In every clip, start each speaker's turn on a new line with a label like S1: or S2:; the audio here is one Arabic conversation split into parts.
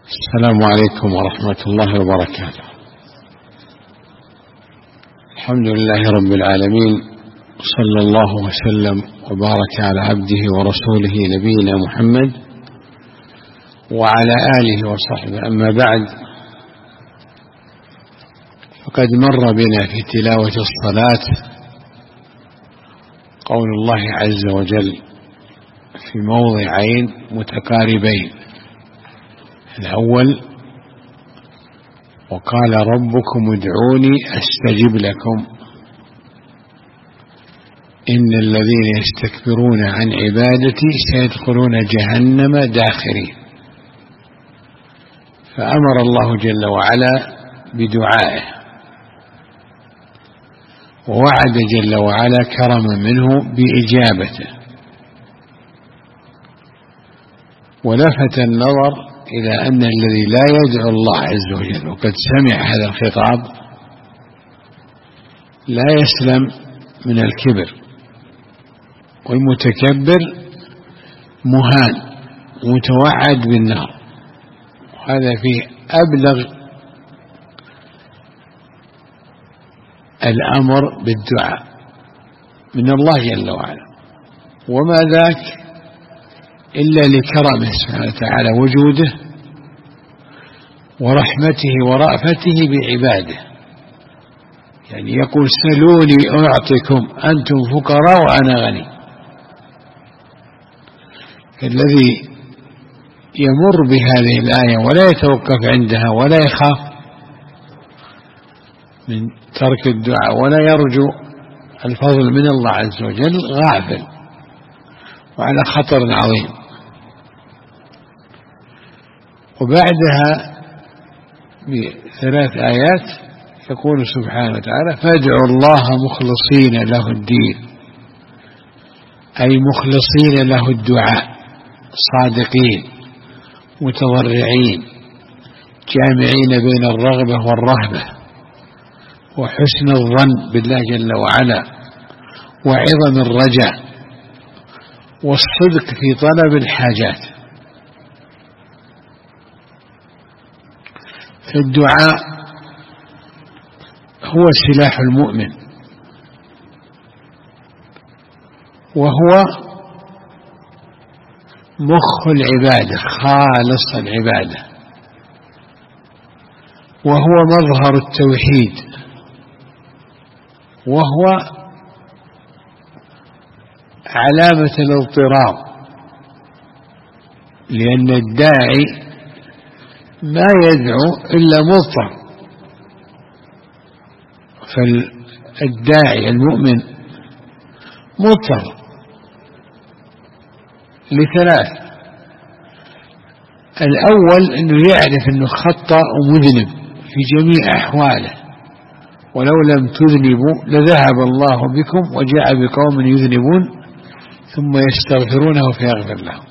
S1: السلام عليكم ورحمة الله وبركاته. الحمد لله رب العالمين، صلى الله وسلم وبارك على عبده ورسوله نبينا محمد وعلى آله وصحبه. أما بعد، فقد مر بنا في تلاوة الصلاة قول الله عز وجل في موضعين متقاربين. الأول: وقال ربكم ادعوني أستجب لكم إن الذين يستكبرون عن عبادتي سيدخلون جهنم داخرين. فأمر الله جل وعلا بدعائه، ووعد جل وعلا كرما منه بإجابته، ولفت النظر إلى أن الذي لا يدعو الله عز وجل وقد سمع هذا الخطاب لا يسلم من الكبر، والمتكبر مهان متوعد بالنار. وهذا فيه أبلغ الأمر بالدعاء من الله جل وعلا، وما ذاك إلا لكرمه سبحانه وتعالى وجوده ورحمته ورأفته بعباده. يعني يقول: سلوني أعطكم أنتم فقراء وأنا غني. الذي يمر بهذه الآية ولا يتوقف عندها ولا يخاف من ترك الدعاء ولا يرجو الفضل من الله عز وجل غافل وعلى خطر عظيم. وبعدها بثلاث آيات يقول سبحانه وتعالى: فادعوا الله مخلصين له الدين، أي مخلصين له الدعاء، صادقين متضرعين جامعين بين الرغبة والرهبة وحسن الظن بالله جل وعلا وعظم الرجاء والصدق في طلب الحاجات. فالدعاء هو سلاح المؤمن، وهو مخ العبادة، خالص العبادة، وهو مظهر التوحيد، وهو علامة الاضطراب، لأن الداعي ما يدعو إلا مضطر. فالداعي المؤمن مضطر لثلاث: الأول أنه يعرف أنه خطأ ومذنب في جميع أحواله، ولو لم تذنبوا لذهب الله بكم وجاء بقوم يذنبون ثم يستغفرونه فيغفر لهم.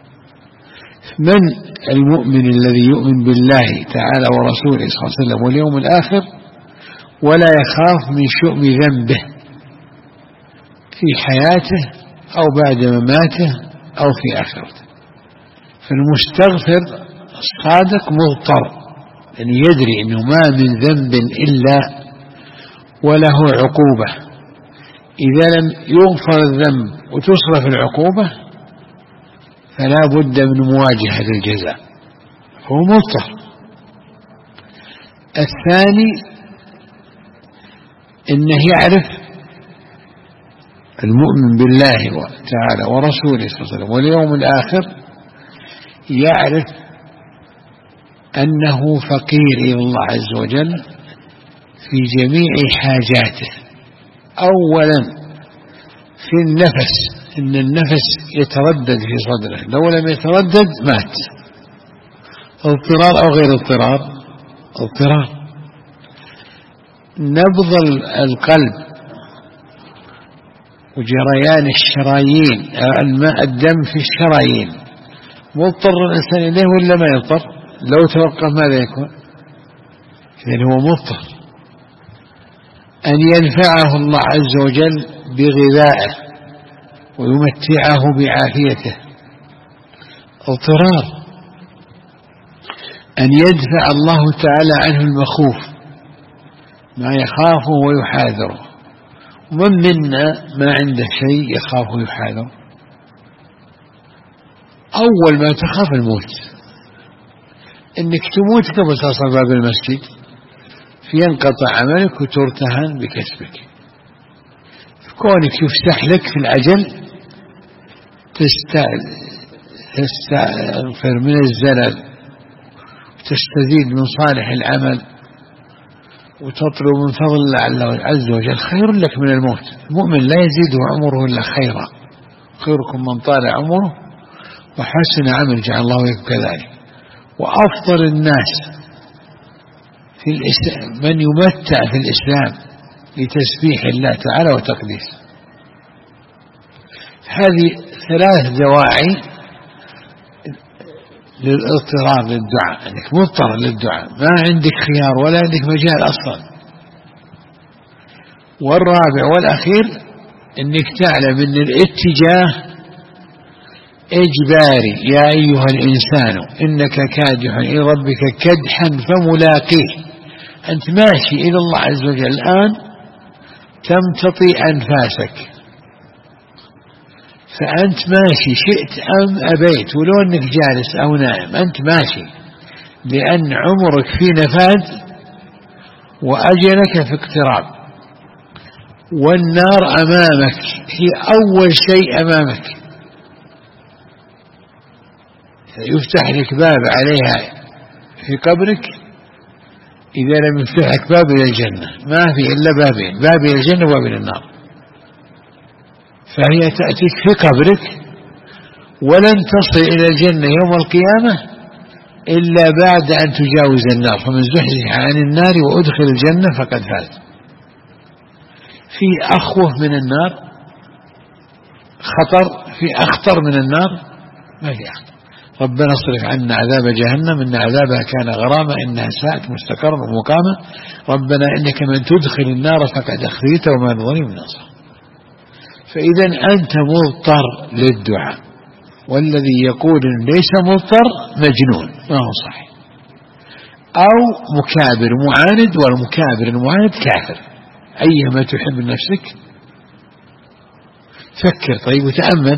S1: من المؤمن الذي يؤمن بالله تعالى ورسوله صلى الله عليه وسلم واليوم الآخر ولا يخاف من شؤم ذنبه في حياته أو بعد مماته أو في آخرته. فالمستغفر الصادق مضطر، يعني يدري أنه ما من ذنب إلا وله عقوبة. إذا لم يغفر الذنب وتصرف العقوبة فلا بد من مواجهة الجزاء، هو مضطر. الثاني أنه يعرف المؤمن بالله تعالى ورسوله صلى الله عليه وسلم واليوم الآخر، يعرف أنه فقير إلى الله عز وجل في جميع حاجاته. أولا في النفس، إن النفس يتردد في صدره، لو لم يتردد مات. اضطرار أو غير اضطرار؟ اضطرار. نبض القلب وجريان الشرايين، الدم في الشرايين، مضطر الإنسان إليه ولا ما يضطر؟ لو توقف ماذا يكون؟ إذن هو مضطر. أن ينفعه الله عز وجل بغذائه ويمتعه بعافيته، اضطرار. أن يدفع الله تعالى عنه المخوف، ما يخافه ويحاذره. ومن منا ما عنده شيء يخاف ويحاذر؟ أول ما تخاف الموت، إنك تموت قبل تصل باب المسجد فينقطع عملك وترتهن بكسبك. كونك يفتح لك في العجل تستغفر من الزلل وتستزيد من صالح العمل وتطلب من فضل الله عز وجل، خير لك من الموت. المؤمن لا يزيده عمره إلا خيرا، خيركم من طال عمره وحسن عمل جعل الله ويكم كذلك. وأفضل الناس في الإسلام من يمتع في الإسلام لتسبيح الله تعالى وتقديسه. هذه 3 دواعي للاضطرار للدعاء، أنك مضطر للدعاء، ما عندك خيار ولا عندك مجال أصلا. والرابع والأخير أنك تعلم أن الاتجاه إجباري، يا أيها الإنسان إنك كادح إلى ربك كدحا فملاقيه. أنت ماشي إلى الله عز وجل الآن، تمتطي أنفاسك، فأنت ماشي شئت أم أبيت، ولو أنك جالس أو نائم أنت ماشي، لأن عمرك في نفاذ وأجلك في اقتراب، والنار أمامك هي أول شيء أمامك. يفتح لك باب عليها في قبرك، إذا لم يفتح لك باب إلى الجنة ما في إلا بابين، باب إلى الجنة وباب إلى النار. فهي تأتيك في قبرك، ولن تصل إلى الجنة يوم القيامة إلا بعد أن تجاوز النار، فمن زحزح عن النار وأدخل الجنة فقد فاز. في أخوف من النار، خطر في أخطر من النار؟ ما في أخطر. ربنا اصرف عنا عذاب جهنم إن عذابها كان غراما إنها ساءت مستقرا ومقاما ربنا إنك من تدخل النار فقد أخذيته وما للظالمين من نصير. فإذا أنت مضطر للدعاء، والذي يقول ليس مضطر مجنون ما هو صحيح، أو مكابر معاند، والمكابر المعاند كافر. أيما تحب نفسك فكر طيب وتأمل.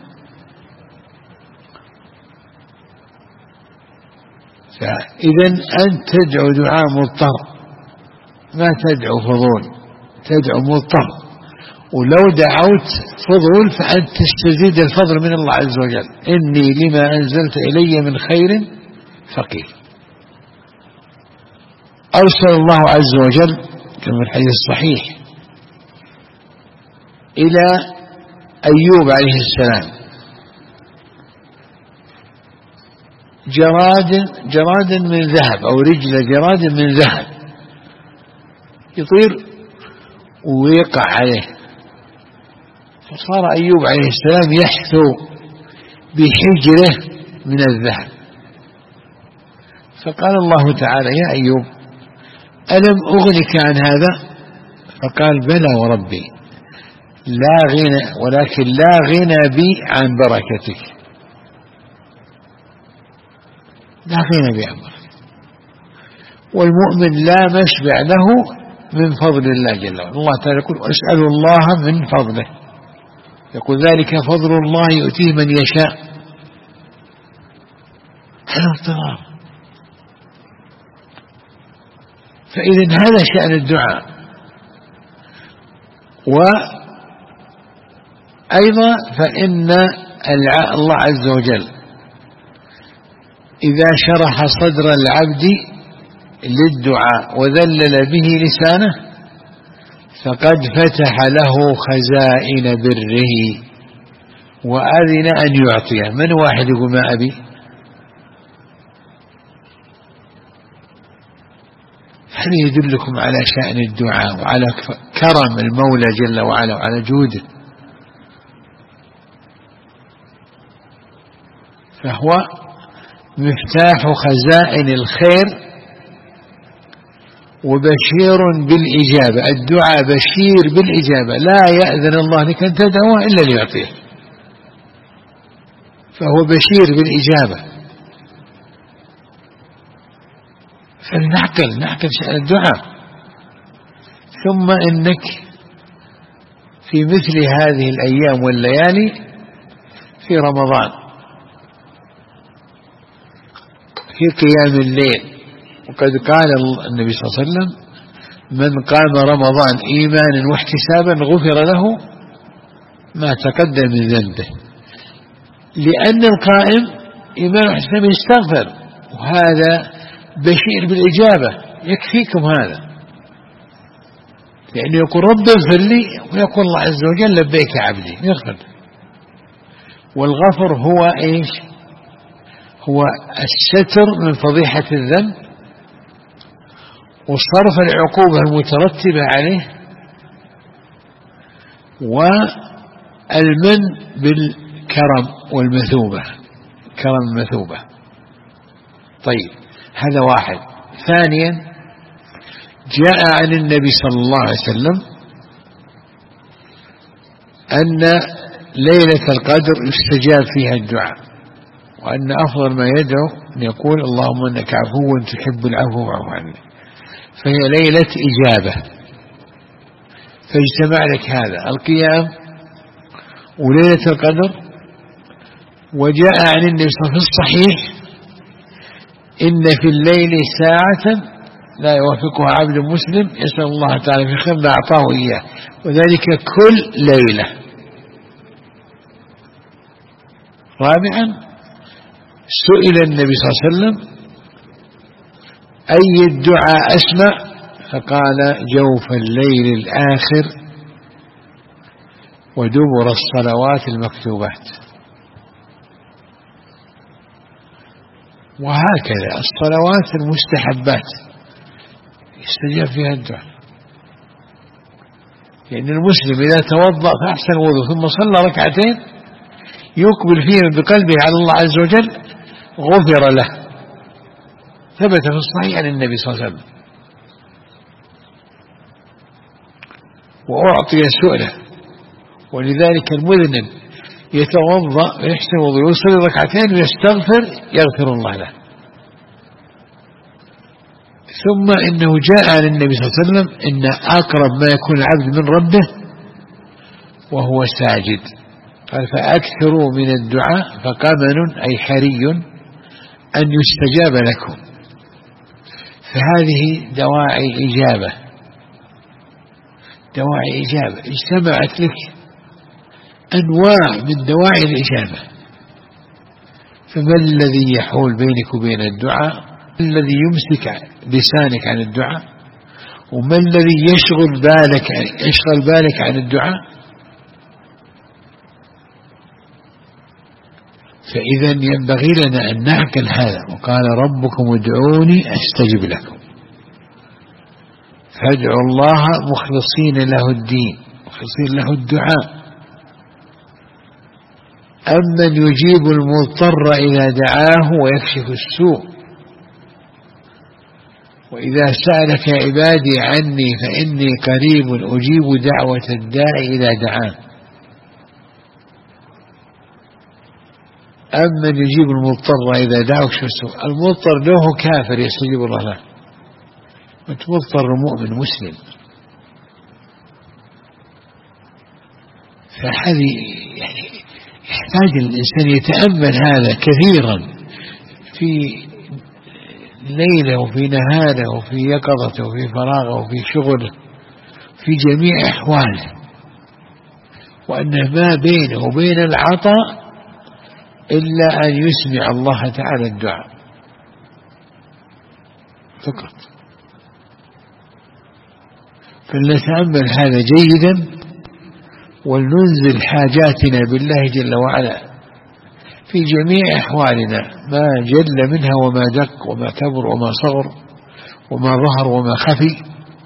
S1: فإذا أنت تدعو دعاء مضطر، ما تدعو فضول، تدعو مضطر. ولو دعوت فضول فأنت تستزيد الفضل من الله عز وجل، إني لما أنزلت إلي من خير فقير. أرسل الله عز وجل كما في الحديث الصحيح إلى أيوب عليه السلام جراد من ذهب، أو رجل جراد من ذهب يطير ويقع عليه، فصار أيوب عليه السلام يحثو بحجره من الذهب. فقال الله تعالى يا أيوب ألم أغنك عن هذا؟ فقال بلى وربي، لا غنى، ولكن لا غنى بي عن بركتك، لا غنى بي عن بركتك. والمؤمن لا مشبع له من فضل الله جل وعلا. الله تعالى يقول أسأل الله من فضله، يقول ذلك فضل الله يؤتيه من يشاء. هذا اضطرار. فإذا هذا شأن الدعاء. وأيضا فإن الله عز وجل إذا شرح صدر العبد للدعاء وذلل به لسانه فقد فتح له خزائن بره وأذن أن يعطيه. من واحد يقول ما أبي؟ هذا يدلكم على شأن الدعاء وعلى كرم المولى جل وعلا وعلى جوده. فهو مفتاح خزائن الخير وبشير بالإجابة. الدعاء بشير بالإجابة، لا يأذن الله لك أن تدعوه إلا ليعطيه، فهو بشير بالإجابة. فلنعقل شأن الدعاء. ثم إنك في مثل هذه الأيام والليالي في رمضان في قيام الليل، وقد قال النبي صلى الله عليه وسلم: من قام رمضان إيمانا واحتسابا غفر له ما تقدم من ذنبه. لأن القائم إيمان واحتساب يستغفر، وهذا بشير بالإجابة، يكفيكم هذا، لأنه يقول رب اغفر لي، ويقول الله عز وجل لبيك يا عبدي، يغفر. والغفر هو إيش؟ هو الستر من فضيحة الذنب وصرف العقوبة المترتبة عليه والمن بالكرم والمثوبة، كرم المثوبة. طيب، هذا واحد. ثانيا، جاء عن النبي صلى الله عليه وسلم أن ليلة القدر يستجاب فيها الدعاء، وأن أفضل ما يدعو أن يقول: اللهم إنك عفو تحب العفو فاعف عني. فهي ليلة إجابة، فاجتمع لك هذا القيام وليلة القدر. وجاء عن النبي صلى الله عليه وسلم في الصحيح: إن في الليل ساعة لا يوافقها عبد مسلم يسأل الله تعالى في خير لأعطاه إياه، وذلك كل ليلة. رابعا، سئل النبي صلى الله عليه وسلم: أي الدعاء أسمع؟ فقال: جوف الليل الآخر ودبر الصلوات المكتوبات. وهكذا الصلوات المستحبات يستجاب فيها الدعاء، لأن المسلم إذا توضأ فأحسن وضوء ثم صلى ركعتين يقبل فيهم بقلبه على الله عز وجل غفر له. ثبت في الصحيح عن النبي صلى الله عليه وسلم. وأعطي سؤله. ولذلك المذنب يتوضأ ويحسن وضوء ويصلي ركعتين ويستغفر يغفر الله له. ثم إنه جاء عن النبي صلى الله عليه وسلم: إن أقرب ما يكون العبد من ربه وهو ساجد. قال: فأكثروا من الدعاء فقمن أي حري أن يستجاب لكم. فهذه دواعي إجابة، دواعي إجابة اجتمعت لك أنواع من دواعي الإجابة. فما الذي يحول بينك وبين الدعاء؟ الذي يمسك لسانك عن الدعاء؟ وما الذي يشغل بالك عن الدعاء؟ فإذا ينبغي لنا أن نعقل هذا. وقال: ربكم ادعوني أستجب لكم. فادعوا الله مخلصين له الدين، مخلصين له الدعاء. أمن يجيب المضطر إذا دعاه ويكشف السوء. وإذا سألك عبادي عني فإني قريب أجيب دعوة الداعي إذا دعان. أمن يجيب المضطر إذا دعاه ويكشف السوء. المضطر له كافر يستجيب الله له، أنت مضطر مؤمن مسلم. فهذه يعني يحتاج الإنسان يتأمل هذا كثيرا في ليله وفي نهاره وفي يقظته وفي فراغه وفي شغله في جميع أحواله، وأن ما بينه وبين العطاء إلا أن يسمع الله تعالى الدعاء فقط. فلنتأمل هذا جيدا، ولننزل حاجاتنا بالله جل وعلا في جميع أحوالنا، ما جل منها وما دق وما كبر وما صغر وما ظهر وما خفي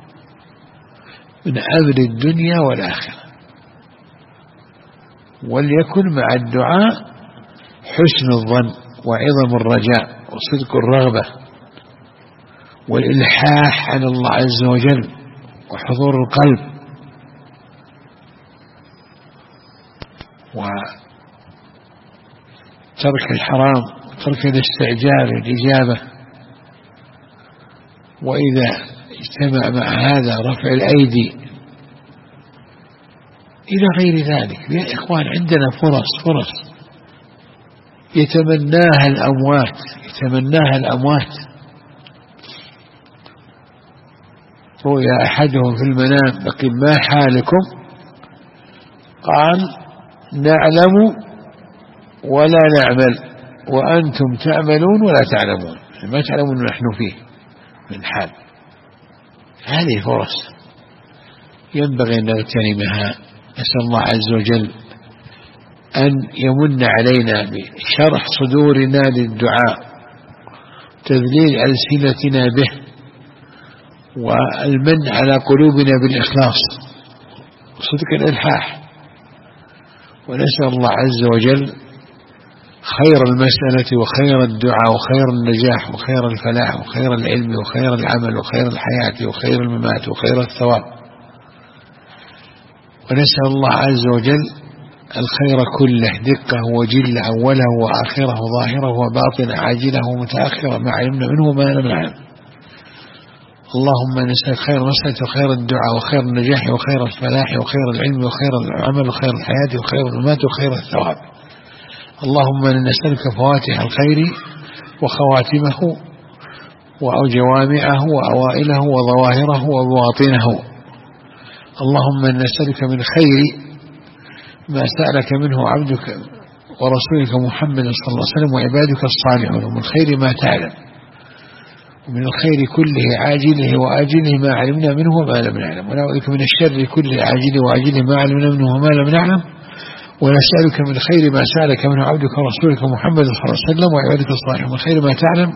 S1: من أمر الدنيا والآخرة. وليكن مع الدعاء حسن الظن وعظم الرجاء وصدق الرغبة والإلحاح على الله عز وجل وحضور القلب وترك الحرام وترك الاستعجال والإجابة. وإذا اجتمع مع هذا رفع الأيدي إلى غير ذلك. يا إخوان عندنا فرص يتمناها الأموات. رؤيا أحدهم في المنام بقي ما حالكم؟ قال نعلم ولا نعمل وأنتم تعملون ولا تعلمون، ما تعلمون نحن فيه من حال. هذه فرص ينبغي أن نغتنمها. نسأل الله عز وجل أن يمن علينا بشرح صدورنا للدعاء، تذليل ألسنتنا به، والمن على قلوبنا بالإخلاص وصدق الإلحاح. ونسأل الله عز وجل خير المسألة وخير الدعاء وخير النجاح وخير الفلاح وخير العلم وخير العمل وخير الحياة وخير الممات وخير الثواب. ونسأل الله عز وجل الخير كله دقه وجله أوله وآخره وظاهره وباطنه عاجله ومتأخره ما علمنا منه وما لم نعلم. اللهم نسأل خير المسألة وخير الدعاء وخير النجاح وخير الفلاح وخير العلم وخير العمل وخير الحياة وخير الممات وخير الثواب. اللهم نسألك فواتح الخير وخواتمه وجوامعه وأوائله وظواهره وبواطنه. اللهم نسألك من خير ما سألك منه عبدك ورسولك محمد صلى الله عليه وسلم وعبادك الصالحون، ومن خير ما تعلم، ومن الخير كله عاجله وآجله ما علمنا منه وما لم نعلم، ونعوذ بك من الشر كله عاجله وآجله ما علمنا منه وما لم نعلم، ونسألك من خير ما سألك منه عبدك ورسولك محمد صلى الله عليه وسلم وعبادك الصالحون، من خير ما تعلم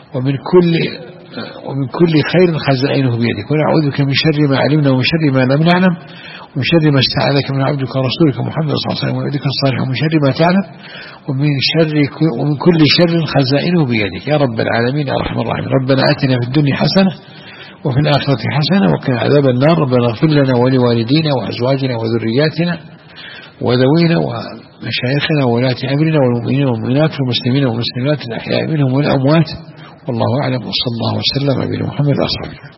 S1: ومن كل خير خزائنه بيدك، ونعوذ بك من شر ما علمنا ومن شر ما لم نعلم، ومن شر ما استعاذك من عبدك ورسولك محمد صلى الله عليه وسلم وعبادك الصالحون، ومن شر ما تعلم ومن كل شر خزائنه بيدك يا رب العالمين يا ارحم الراحمين. ربنا آتنا في الدنيا حسنة وفي الآخرة حسنة وقنا عذاب النار. ربنا اغفر لنا ولوالدينا وأزواجنا وذرياتنا وذوينا ومشايخنا وولاة أمرنا والمؤمنين والمؤمنات والمسلمين والمسلمات الأحياء منهم والأموات. والله أعلم، وصلى الله وسلم على محمد وآله.